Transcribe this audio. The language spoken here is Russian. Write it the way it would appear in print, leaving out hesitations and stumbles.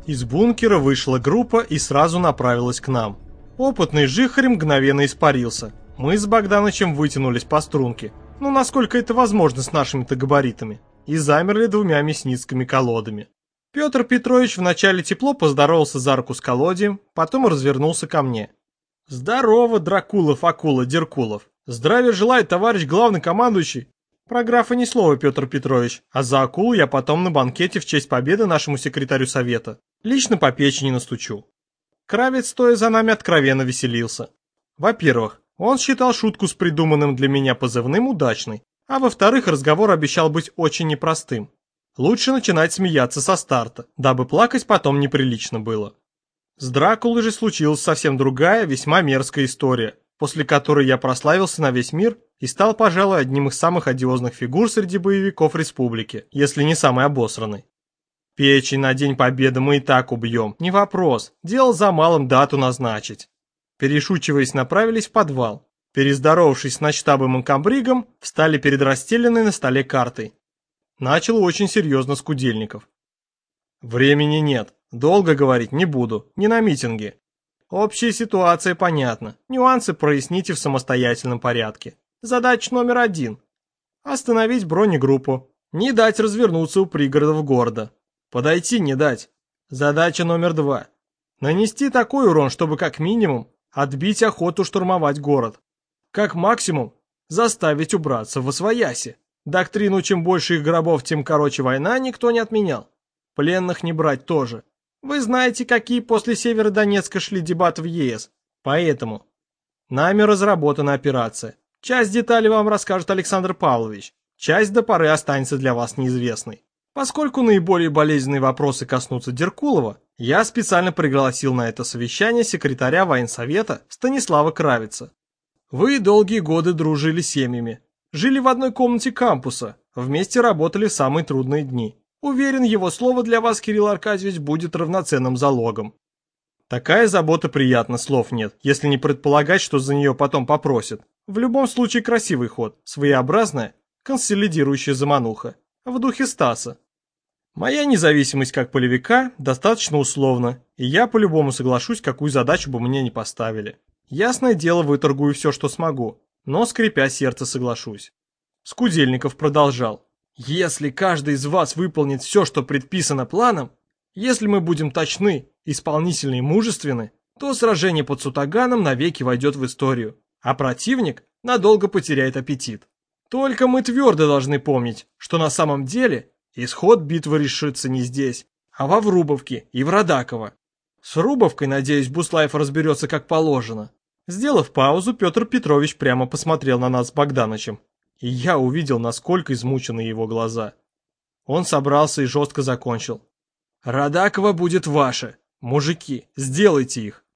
Из бункера вышла группа и сразу направилась к нам. Опытный жихарь мгновенно испарился. Мы с Богданычем вытянулись по струнке, ну насколько это возможно с нашими-то габаритами, и замерли двумя мясницкими колодами. Петр Петрович вначале тепло поздоровался за руку с колодием, потом развернулся ко мне. «Здорово, Дракулов, Акула, Деркулов! Здравия желаю, товарищ главный командующий!» Про графа ни слова, Петр Петрович, а за Акулу я потом на банкете в честь победы нашему секретарю совета лично по печени настучу. Кравец, стоя за нами, откровенно веселился. Во-первых, он считал шутку с придуманным для меня позывным удачной, а во-вторых, разговор обещал быть очень непростым. Лучше начинать смеяться со старта, дабы плакать потом неприлично было. С Дракулой же случилась совсем другая, весьма мерзкая история, после которой я прославился на весь мир и стал, пожалуй, одним из самых одиозных фигур среди боевиков республики, если не самый обосранный. Печень на День Победы мы и так убьем, не вопрос, дело за малым дату назначить. Перешучиваясь, направились в подвал. Перездоровавшись с начштабом и комбригом, встали перед расстеленной на столе картой. Начал очень серьезно с Кудельников. Времени нет, долго говорить не буду, не на митинге. Общая ситуация понятна, нюансы проясните в самостоятельном порядке. Задача номер 1. Остановить бронегруппу, не дать развернуться у пригородов города. Подойти не дать. Задача номер 2. Нанести такой урон, чтобы как минимум отбить охоту штурмовать город. Как максимум заставить убраться в освояси. Доктрину «чем больше их гробов, тем короче война» никто не отменял. Пленных не брать тоже. Вы знаете, какие после Северодонецка шли дебаты в ЕС. Поэтому нами разработана операция. Часть деталей вам расскажет Александр Павлович. Часть до поры останется для вас неизвестной. Поскольку наиболее болезненные вопросы коснутся Деркулова, я специально пригласил на это совещание секретаря военсовета Станислава Кравица. Вы долгие годы дружили с семьями, жили в одной комнате кампуса, вместе работали в самые трудные дни. Уверен, его слово для вас, Кирилл Аркадьевич, будет равноценным залогом. Такая забота приятна, слов нет, если не предполагать, что за нее потом попросят. В любом случае красивый ход, своеобразная, консолидирующая замануха. В духе Стаса. Моя независимость как полевика достаточно условна, и я по-любому соглашусь, какую задачу бы мне ни поставили. Ясное дело, выторгую все, что смогу, но, скрипя сердце, соглашусь. Скудельников продолжал. Если каждый из вас выполнит все, что предписано планом, если мы будем точны, исполнительны и мужественны, то сражение под Сутаганом навеки войдет в историю, а противник надолго потеряет аппетит. Только мы твердо должны помнить, что на самом деле исход битвы решится не здесь, а во Врубовке и в Радаково. С Врубовкой, надеюсь, Буслаев разберется как положено. Сделав паузу, Петр Петрович прямо посмотрел на нас с Богданычем, и я увидел, насколько измучены его глаза. Он собрался и жестко закончил. Радаково будет ваше. Мужики, сделайте их.